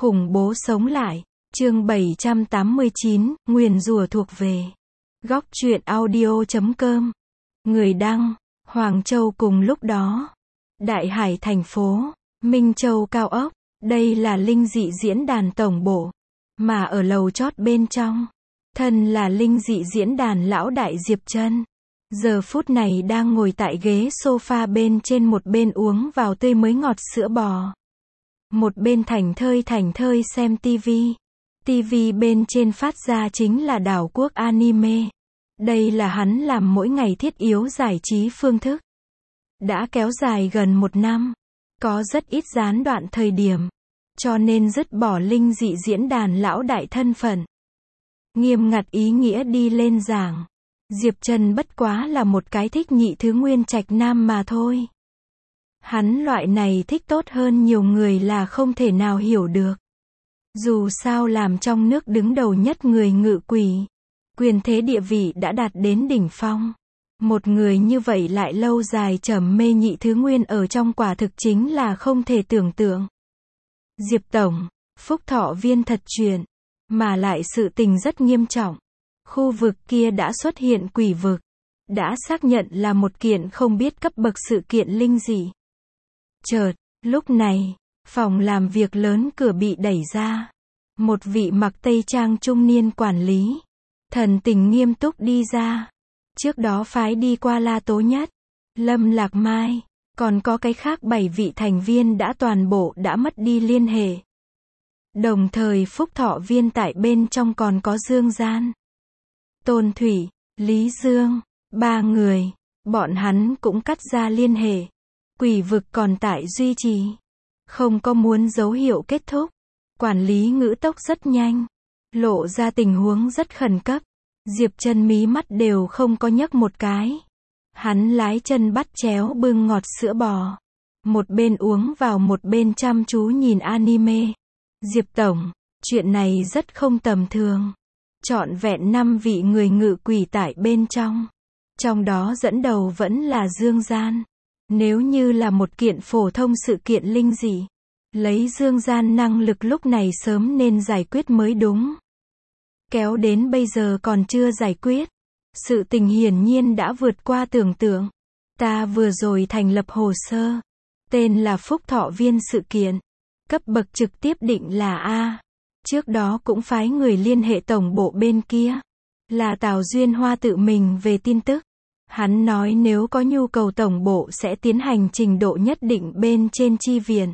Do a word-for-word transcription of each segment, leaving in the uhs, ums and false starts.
Khủng bố sống lại. Chương bảy trăm tám mươi chín, nguyền rủa thuộc về. Góc truyện audio chấm com. Người đăng, Hoàng Châu. Cùng lúc đó, Đại Hải thành phố, Minh Châu cao ốc, đây là linh dị diễn đàn tổng bộ, mà ở lầu chót bên trong, thân là linh dị diễn đàn lão đại Diệp Trân. Giờ phút này đang ngồi tại ghế sofa bên trên, một bên uống vào tươi mới ngọt sữa bò, một bên thảnh thơi thảnh thơi xem tivi. Tivi bên trên phát ra chính là đảo quốc anime. Đây là hắn làm mỗi ngày thiết yếu giải trí phương thức. Đã kéo dài gần một năm, có rất ít gián đoạn thời điểm, cho nên dứt bỏ linh dị diễn đàn lão đại thân phận. Nghiêm ngặt ý nghĩa đi lên giảng, Diệp Trân bất quá là một cái thích nhị thứ nguyên trạch nam mà thôi. Hắn loại này thích tốt hơn nhiều người là không thể nào hiểu được. Dù sao làm trong nước đứng đầu nhất người ngự quỷ, quyền thế địa vị đã đạt đến đỉnh phong. Một người như vậy lại lâu dài trầm mê nhị thứ nguyên ở trong, quả thực chính là không thể tưởng tượng. Diệp Tổng, Phúc Thọ Viên thật chuyện, mà lại sự tình rất nghiêm trọng. Khu vực kia đã xuất hiện quỷ vực, đã xác nhận là một kiện không biết cấp bậc sự kiện linh dị. Chợt, lúc này, phòng làm việc lớn cửa bị đẩy ra. Một vị mặc tây trang trung niên quản lý, thần tình nghiêm túc đi ra. Trước đó phái đi qua La Tố Nhất, Lâm Lạc Mai, còn có cái khác bảy vị thành viên đã toàn bộ đã mất đi liên hệ. Đồng thời Phúc Thọ Viên tại bên trong còn có Dương Gian, Tôn Thủy, Lý Dương, ba người, bọn hắn cũng cắt ra liên hệ. Quỷ vực còn tại duy trì, không có muốn dấu hiệu kết thúc. Quản lý ngữ tốc rất nhanh, lộ ra tình huống rất khẩn cấp. Diệp Trân mí mắt đều không có nhấc một cái. Hắn lái chân bắt chéo bưng ngọt sữa bò, một bên uống vào một bên chăm chú nhìn anime. Diệp Tổng, chuyện này rất không tầm thường. Trọn vẹn năm vị người ngự quỷ tại bên trong. Trong đó dẫn đầu vẫn là Dương Gian. Nếu như là một kiện phổ thông sự kiện linh dị, lấy Dương Gian năng lực lúc này sớm nên giải quyết mới đúng. Kéo đến bây giờ còn chưa giải quyết. Sự tình hiển nhiên đã vượt qua tưởng tượng. Ta vừa rồi thành lập hồ sơ, tên là Phúc Thọ Viên sự kiện. Cấp bậc trực tiếp định là A. Trước đó cũng phái người liên hệ tổng bộ bên kia. Là Tào Duyên Hoa tự mình về tin tức. Hắn nói nếu có nhu cầu tổng bộ sẽ tiến hành trình độ nhất định bên trên chi viện.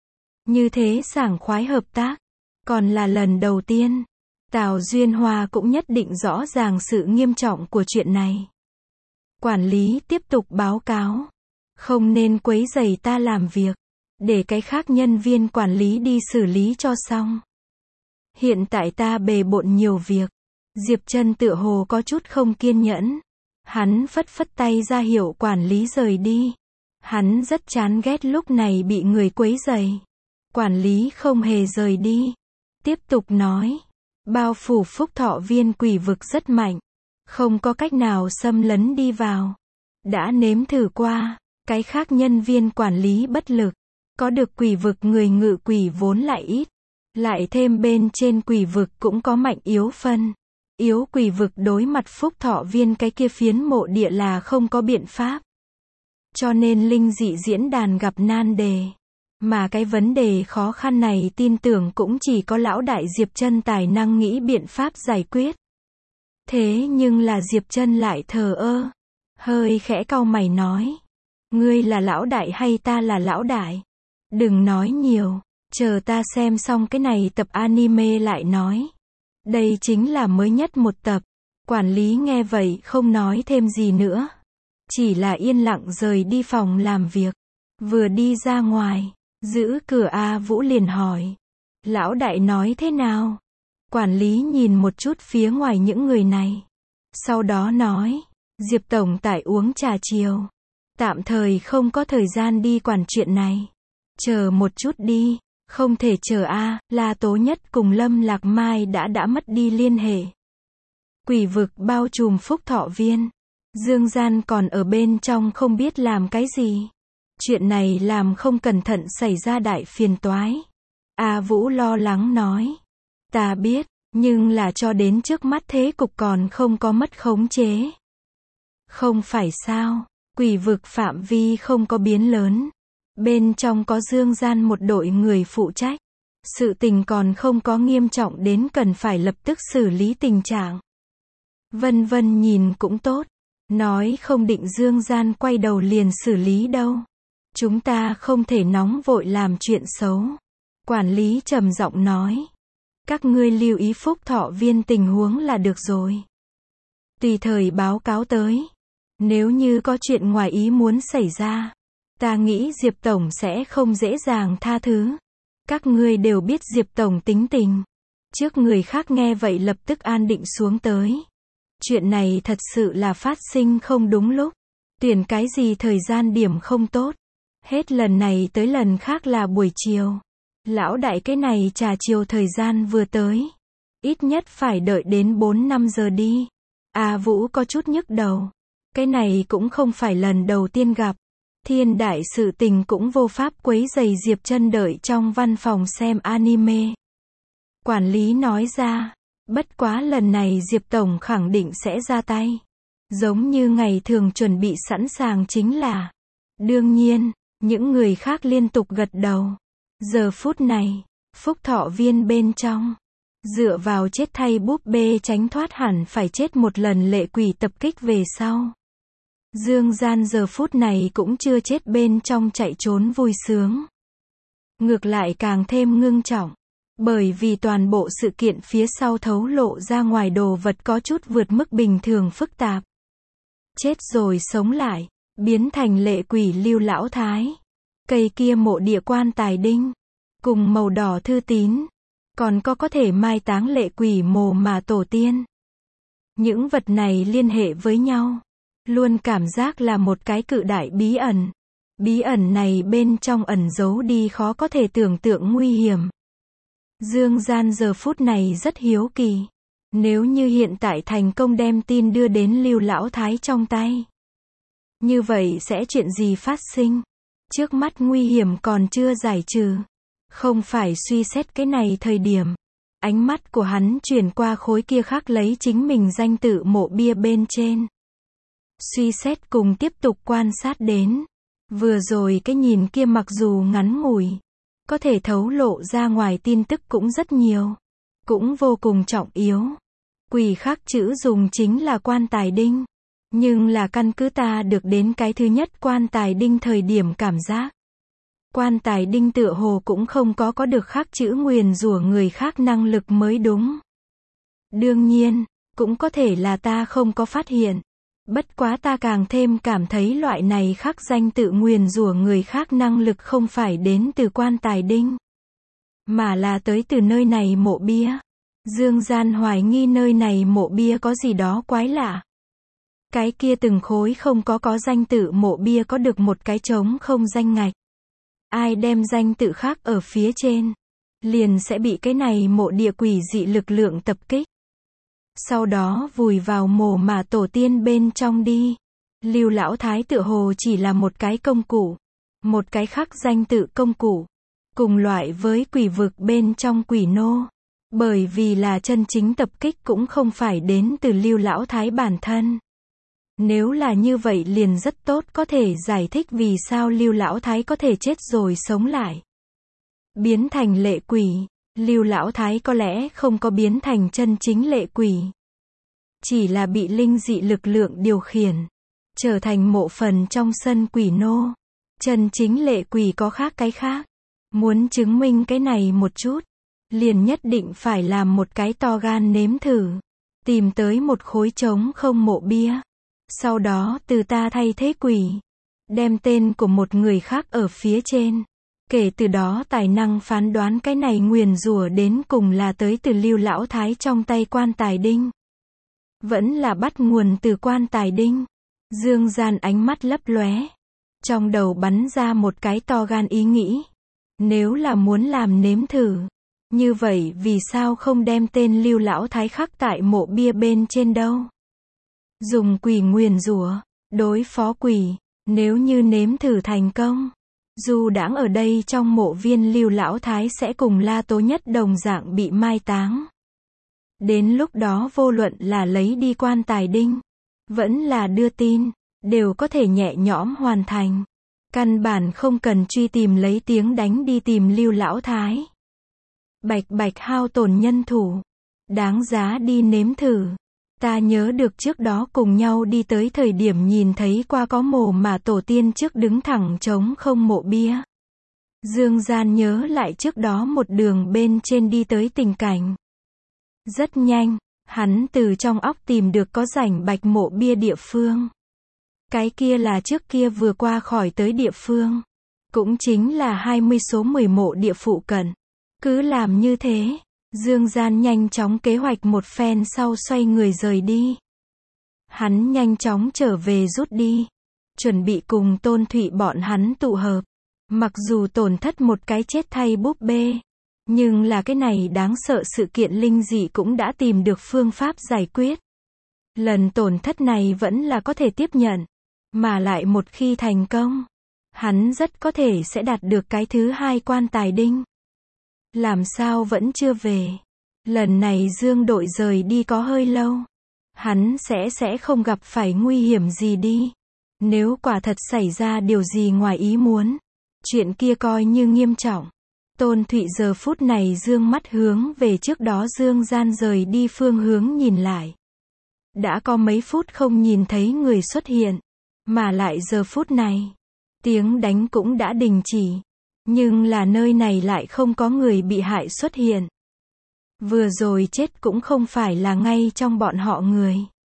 Như thế sảng khoái hợp tác. Còn là lần đầu tiên. Tào Duyên Hoa cũng nhất định rõ ràng sự nghiêm trọng của chuyện này. Quản lý tiếp tục báo cáo. Không nên quấy rầy ta làm việc. Để cái khác nhân viên quản lý đi xử lý cho xong. Hiện tại ta bề bộn nhiều việc. Diệp Trân tựa hồ có chút không kiên nhẫn. Hắn phất phất tay ra hiệu quản lý rời đi. Hắn rất chán ghét lúc này bị người quấy rầy. Quản lý không hề rời đi. Tiếp tục nói. Bao phủ Phúc Thọ Viên quỷ vực rất mạnh. Không có cách nào xâm lấn đi vào. Đã nếm thử qua. Cái khác nhân viên quản lý bất lực. Có được quỷ vực người ngự quỷ vốn lại ít. Lại thêm bên trên quỷ vực cũng có mạnh yếu phân. Yếu quỷ vực đối mặt Phúc Thọ Viên cái kia phiến mộ địa là không có biện pháp. Cho nên linh dị diễn đàn gặp nan đề. Mà cái vấn đề khó khăn này tin tưởng cũng chỉ có lão đại Diệp Trân tài năng nghĩ biện pháp giải quyết. Thế nhưng là Diệp Trân lại thờ ơ. Hơi khẽ cau mày nói. Ngươi là lão đại hay ta là lão đại? Đừng nói nhiều. Chờ ta xem xong cái này tập anime lại nói. Đây chính là mới nhất một tập. Quản lý nghe vậy không nói thêm gì nữa. Chỉ là yên lặng rời đi phòng làm việc. Vừa đi ra ngoài, giữ cửa A Vũ liền hỏi. Lão đại nói thế nào? Quản lý nhìn một chút phía ngoài những người này. Sau đó nói. Diệp Tổng tại uống trà chiều. Tạm thời không có thời gian đi quản chuyện này. Chờ một chút đi. Không thể chờ A, La Tố Nhất cùng Lâm Lạc Mai đã đã mất đi liên hệ. Quỷ vực bao trùm Phúc Thọ Viên. Dương Gian còn ở bên trong không biết làm cái gì. Chuyện này làm không cẩn thận xảy ra đại phiền toái. A Vũ lo lắng nói. Ta biết, nhưng là cho đến trước mắt thế cục còn không có mất khống chế. Không phải sao, quỷ vực phạm vi không có biến lớn. Bên trong có Dương Gian một đội người phụ trách. Sự tình còn không có nghiêm trọng đến cần phải lập tức xử lý tình trạng. Vân Vân nhìn cũng tốt. Nói không định Dương Gian quay đầu liền xử lý đâu. Chúng ta không thể nóng vội làm chuyện xấu. Quản lý trầm giọng nói. Các ngươi lưu ý Phúc Thọ Viên tình huống là được rồi. Tùy thời báo cáo tới. Nếu như có chuyện ngoài ý muốn xảy ra, ta nghĩ Diệp Tổng sẽ không dễ dàng tha thứ. Các ngươi đều biết Diệp Tổng tính tình. Trước người khác nghe vậy lập tức an định xuống tới. Chuyện này thật sự là phát sinh không đúng lúc. Tuyển cái gì thời gian điểm không tốt. Hết lần này tới lần khác là buổi chiều. Lão đại cái này trà chiều thời gian vừa tới. Ít nhất phải đợi đến bốn năm giờ đi. A Vũ có chút nhức đầu. Cái này cũng không phải lần đầu tiên gặp. Thiên đại sự tình cũng vô pháp quấy rầy Diệp Chân đợi trong văn phòng xem anime. Quản lý nói ra. Bất quá lần này Diệp Tổng khẳng định sẽ ra tay. Giống như ngày thường chuẩn bị sẵn sàng chính là. Đương nhiên, những người khác liên tục gật đầu. Giờ phút này, Phúc Thọ Viên bên trong. Dựa vào chết thay búp bê tránh thoát hẳn phải chết một lần lệ quỷ tập kích về sau. Dương Gian giờ phút này cũng chưa chết bên trong chạy trốn vui sướng. Ngược lại càng thêm ngưng trọng. Bởi vì toàn bộ sự kiện phía sau thấu lộ ra ngoài đồ vật có chút vượt mức bình thường phức tạp. Chết rồi sống lại, biến thành lệ quỷ Lưu Lão Thái. Cây kia mộ địa quan tài đinh. Cùng màu đỏ thư tín. Còn có có thể mai táng lệ quỷ mồ mà tổ tiên. Những vật này liên hệ với nhau. Luôn cảm giác là một cái cự đại bí ẩn. Bí ẩn này bên trong ẩn giấu đi khó có thể tưởng tượng nguy hiểm. Dương Gian giờ phút này rất hiếu kỳ. Nếu như hiện tại thành công đem tin đưa đến Lưu Lão Thái trong tay. Như vậy sẽ chuyện gì phát sinh? Trước mắt nguy hiểm còn chưa giải trừ. Không phải suy xét cái này thời điểm. Ánh mắt của hắn chuyển qua khối kia khắc lấy chính mình danh tự mộ bia bên trên. Suy xét cùng tiếp tục quan sát đến. Vừa rồi cái nhìn kia mặc dù ngắn ngủi. Có thể thấu lộ ra ngoài tin tức cũng rất nhiều. Cũng vô cùng trọng yếu. Quỷ khắc chữ dùng chính là quan tài đinh. Nhưng là căn cứ ta được đến cái thứ nhất quan tài đinh thời điểm cảm giác. Quan tài đinh tựa hồ cũng không có có được khắc chữ nguyền rủa người khác năng lực mới đúng. Đương nhiên, cũng có thể là ta không có phát hiện. Bất quá ta càng thêm cảm thấy loại này khắc danh tự nguyền rủa người khác năng lực không phải đến từ quan tài đinh. Mà là tới từ nơi này mộ bia. Dương Gian hoài nghi nơi này mộ bia có gì đó quái lạ. Cái kia từng khối không có có danh tự mộ bia có được một cái trống không danh ngạch. Ai đem danh tự khác ở phía trên, liền sẽ bị cái này mộ địa quỷ dị lực lượng tập kích. Sau đó vùi vào mồ mà tổ tiên bên trong đi. Lưu Lão Thái tựa hồ chỉ là một cái công cụ. Một cái khắc danh tự công cụ. Cùng loại với quỷ vực bên trong quỷ nô. Bởi vì là chân chính tập kích cũng không phải đến từ Lưu Lão Thái bản thân. Nếu là như vậy liền rất tốt có thể giải thích vì sao Lưu Lão Thái có thể chết rồi sống lại. Biến thành lệ quỷ, Lưu Lão Thái có lẽ không có biến thành chân chính lệ quỷ. Chỉ là bị linh dị lực lượng điều khiển. Trở thành mộ phần trong sân quỷ nô. Chân chính lệ quỷ có khác cái khác. Muốn chứng minh cái này một chút. Liền nhất định phải làm một cái to gan nếm thử. Tìm tới một khối trống không mộ bia. Sau đó từ ta thay thế quỷ. Đem tên của một người khác ở phía trên. Kể từ đó tài năng phán đoán cái này nguyền rủa đến cùng là tới từ Lưu Lão Thái trong tay quan tài đinh. Vẫn là bắt nguồn từ quan tài đinh. Dương Gian ánh mắt lấp lóe. Trong đầu bắn ra một cái to gan ý nghĩ. Nếu là muốn làm nếm thử. Như vậy vì sao không đem tên Lưu Lão Thái khắc tại mộ bia bên trên đâu? Dùng quỷ nguyền rủa đối phó quỷ. Nếu như nếm thử thành công. Du đãng ở đây trong mộ viên Lưu Lão Thái sẽ cùng La Tố Nhất đồng dạng bị mai táng. Đến lúc đó vô luận là lấy đi quan tài đinh, vẫn là đưa tin, đều có thể nhẹ nhõm hoàn thành. Căn bản không cần truy tìm lấy tiếng đánh đi tìm Lưu Lão Thái. Bạch bạch hao tổn nhân thủ. Đáng giá đi nếm thử. Ta nhớ được trước đó cùng nhau đi tới thời điểm nhìn thấy qua có mồ mà tổ tiên trước đứng thẳng trống không mộ bia. Dương Gian nhớ lại trước đó một đường bên trên đi tới tình cảnh. Rất nhanh, hắn từ trong óc tìm được có rảnh bạch mộ bia địa phương. Cái kia là trước kia vừa qua khỏi tới địa phương. Cũng chính là hai mươi số mười mộ địa phụ cận. Cứ làm như thế, Dương Gian nhanh chóng kế hoạch một phen sau xoay người rời đi. Hắn nhanh chóng trở về rút đi. Chuẩn bị cùng Tôn Thụy bọn hắn tụ hợp. Mặc dù tổn thất một cái chết thay búp bê. Nhưng là cái này đáng sợ sự kiện linh dị cũng đã tìm được phương pháp giải quyết. Lần tổn thất này vẫn là có thể tiếp nhận. Mà lại một khi thành công, hắn rất có thể sẽ đạt được cái thứ hai quan tài đinh. Làm sao vẫn chưa về? Lần này Dương đội rời đi có hơi lâu. Hắn sẽ sẽ không gặp phải nguy hiểm gì đi. Nếu quả thật xảy ra điều gì ngoài ý muốn, chuyện kia coi như nghiêm trọng. Tôn Thụy giờ phút này dương mắt hướng về trước đó Dương Gian rời đi phương hướng nhìn lại. Đã có mấy phút không nhìn thấy người xuất hiện. Mà lại giờ phút này, tiếng đánh cũng đã đình chỉ. Nhưng là nơi này lại không có người bị hại xuất hiện. Vừa rồi chết cũng không phải là ngay trong bọn họ người.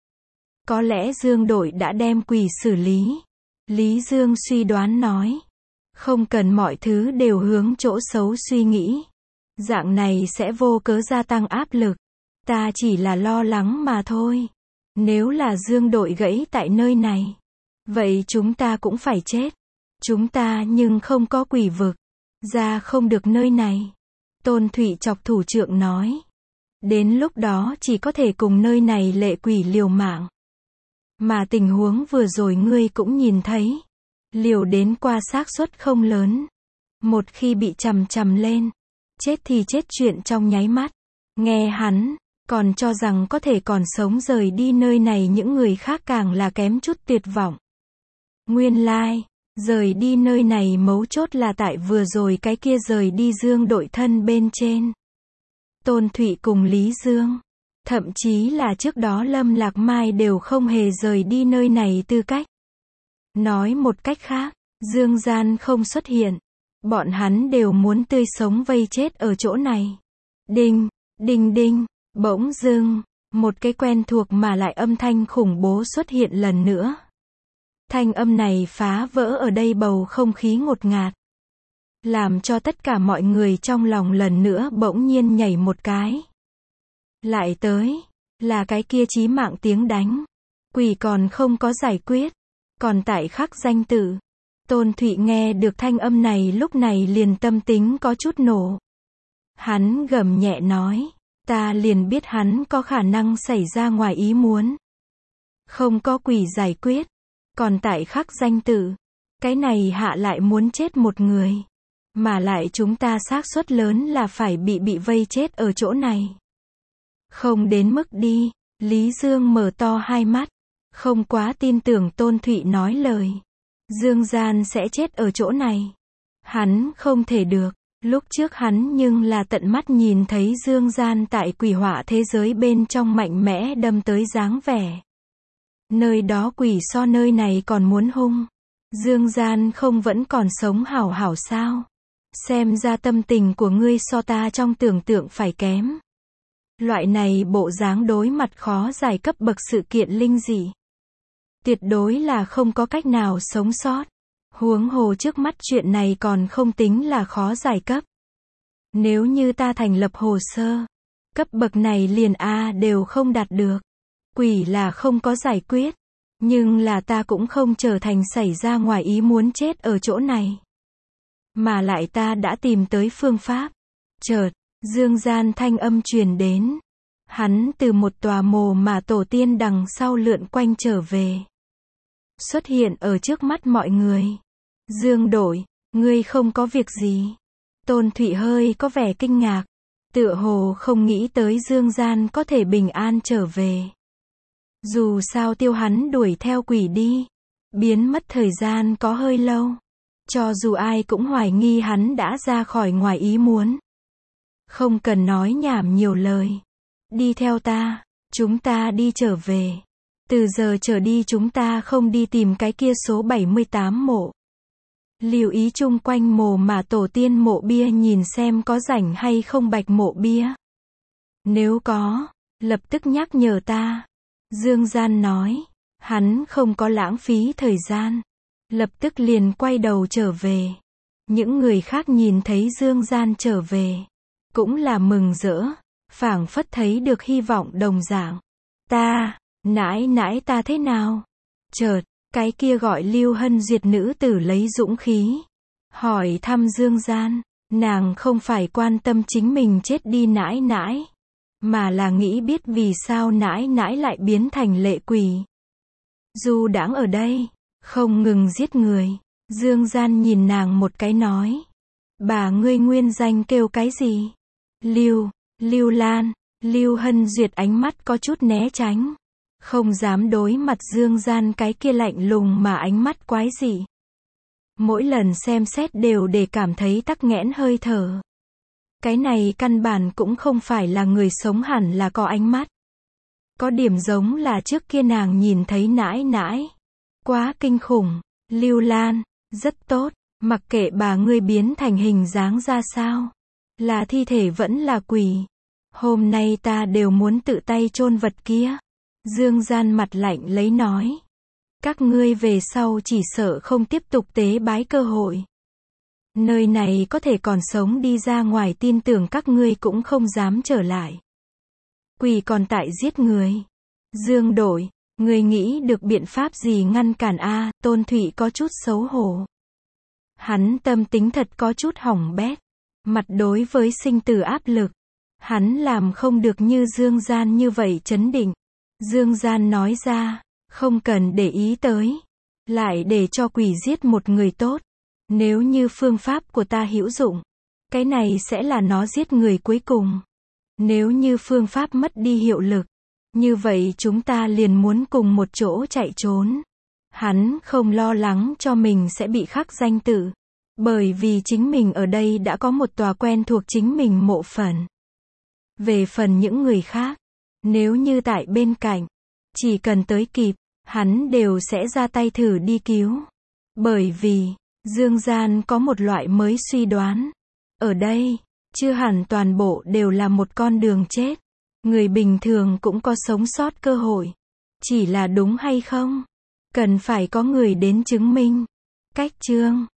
Có lẽ Dương đội đã đem quỷ xử lý. Lý Dương suy đoán nói. Không cần mọi thứ đều hướng chỗ xấu suy nghĩ. Dạng này sẽ vô cớ gia tăng áp lực. Ta chỉ là lo lắng mà thôi. Nếu là Dương đội gãy tại nơi này, vậy chúng ta cũng phải chết. Chúng ta nhưng không có quỷ vực. Ra không được nơi này. Tôn Thụy chọc thủ trưởng nói. Đến lúc đó chỉ có thể cùng nơi này lệ quỷ liều mạng. Mà tình huống vừa rồi ngươi cũng nhìn thấy. Liều đến qua xác suất không lớn. Một khi bị chằm chằm lên, chết thì chết chuyện trong nháy mắt. Nghe hắn, còn cho rằng có thể còn sống rời đi nơi này, những người khác càng là kém chút tuyệt vọng. Nguyên lai, rời đi nơi này mấu chốt là tại vừa rồi cái kia rời đi Dương đội thân bên trên. Tôn Thụy cùng Lý Dương, thậm chí là trước đó Lâm Lạc Mai đều không hề rời đi nơi này tư cách. Nói một cách khác, Dương Gian không xuất hiện, bọn hắn đều muốn tươi sống vây chết ở chỗ này. Đinh, đinh đinh, bỗng dưng, một cái quen thuộc mà lại âm thanh khủng bố xuất hiện lần nữa. Thanh âm này phá vỡ ở đây bầu không khí ngột ngạt. Làm cho tất cả mọi người trong lòng lần nữa bỗng nhiên nhảy một cái. Lại tới, là cái kia chí mạng tiếng đánh. Quỷ còn không có giải quyết. Còn tại khắc danh tử. Tôn Thụy nghe được thanh âm này lúc này liền tâm tính có chút nổ. Hắn gầm nhẹ nói. Ta liền biết hắn có khả năng xảy ra ngoài ý muốn. Không có quỷ giải quyết. Còn tại khắc danh tử. Cái này hạ lại muốn chết một người. Mà lại chúng ta xác suất lớn là phải bị bị vây chết ở chỗ này. Không đến mức đi. Lý Dương mở to hai mắt. Không quá tin tưởng Tôn Thụy nói lời. Dương Gian sẽ chết ở chỗ này. Hắn không thể được. Lúc trước hắn nhưng là tận mắt nhìn thấy Dương Gian tại quỷ họa thế giới bên trong mạnh mẽ đâm tới dáng vẻ. Nơi đó quỷ so nơi này còn muốn hung. Dương Gian không vẫn còn sống hảo hảo sao? Xem ra tâm tình của ngươi so ta trong tưởng tượng phải kém. Loại này bộ dáng đối mặt khó giải cấp bậc sự kiện linh dị. Tuyệt đối là không có cách nào sống sót. Huống hồ trước mắt chuyện này còn không tính là khó giải cấp. Nếu như ta thành lập hồ sơ, cấp bậc này liền A đều không đạt được. Quỷ là không có giải quyết. Nhưng là ta cũng không trở thành xảy ra ngoài ý muốn chết ở chỗ này. Mà lại ta đã tìm tới phương pháp. Chợt, Dương Gian thanh âm truyền đến. Hắn từ một tòa mồ mà tổ tiên đằng sau lượn quanh trở về. Xuất hiện ở trước mắt mọi người. Dương đội, Ngươi không có việc gì. Tôn Thụy hơi có vẻ kinh ngạc. Tựa hồ không nghĩ tới Dương Gian có thể bình an trở về. Dù sao tiêu hắn đuổi theo quỷ đi. Biến mất thời gian có hơi lâu. Cho dù ai cũng hoài nghi hắn đã ra khỏi ngoài ý muốn. Không cần nói nhảm nhiều lời. Đi theo ta, chúng ta đi trở về. Từ giờ trở đi chúng ta không đi tìm cái kia số bảy mươi tám mộ. Lưu ý chung quanh mồ mà tổ tiên mộ bia nhìn xem có rảnh hay không bạch mộ bia. Nếu có, lập tức nhắc nhở ta. Dương Gian nói, hắn không có lãng phí thời gian. Lập tức liền quay đầu trở về. Những người khác nhìn thấy Dương Gian trở về. Cũng là mừng rỡ, phảng phất thấy được hy vọng đồng dạng. Ta, nãi nãi ta thế nào? Chợt, cái kia gọi Lưu Hân Duyệt nữ tử lấy dũng khí. Hỏi thăm Dương Gian, nàng không phải quan tâm chính mình chết đi nãi nãi. Mà là nghĩ biết vì sao nãi nãi lại biến thành lệ quỷ. Du đãng ở đây, không ngừng giết người. Dương Gian nhìn nàng một cái nói. Bà ngươi nguyên danh kêu cái gì? Lưu, Lưu Lan, Lưu Hân Duyệt ánh mắt có chút né tránh. Không dám đối mặt Dương Gian cái kia lạnh lùng mà ánh mắt quái dị. Mỗi lần xem xét đều để cảm thấy tắc nghẽn hơi thở. Cái này căn bản cũng không phải là người sống hẳn là có ánh mắt. Có điểm giống là trước kia nàng nhìn thấy nãi nãi. Quá kinh khủng. Lưu Lan, rất tốt, mặc kệ bà ngươi biến thành hình dáng ra sao. Là thi thể vẫn là quỷ. Hôm nay ta đều muốn tự tay chôn vật kia. Dương Gian mặt lạnh lấy nói. Các ngươi về sau chỉ sợ không tiếp tục tế bái cơ hội. Nơi này có thể còn sống đi ra ngoài tin tưởng các ngươi cũng không dám trở lại. Quỷ còn tại giết người. Dương Đội, ngươi nghĩ được biện pháp gì ngăn cản a? Tôn Thụy có chút xấu hổ. Hắn tâm tính thật có chút hỏng bét. Mặt đối với sinh tử áp lực. Hắn làm không được như Dương Gian như vậy chấn định. Dương Gian nói ra, không cần để ý tới. Lại để cho quỷ giết một người tốt. Nếu như phương pháp của ta hữu dụng, cái này sẽ là nó giết người cuối cùng. Nếu như phương pháp mất đi hiệu lực, như vậy chúng ta liền muốn cùng một chỗ chạy trốn. Hắn không lo lắng cho mình sẽ bị khắc danh tự. Bởi vì chính mình ở đây đã có một tòa quen thuộc chính mình mộ phần. Về phần những người khác, nếu như tại bên cạnh, chỉ cần tới kịp, hắn đều sẽ ra tay thử đi cứu. Bởi vì, Dương Gian có một loại mới suy đoán. Ở đây, chưa hẳn toàn bộ đều là một con đường chết. Người bình thường cũng có sống sót cơ hội. Chỉ là đúng hay không? Cần phải có người đến chứng minh. Cách chương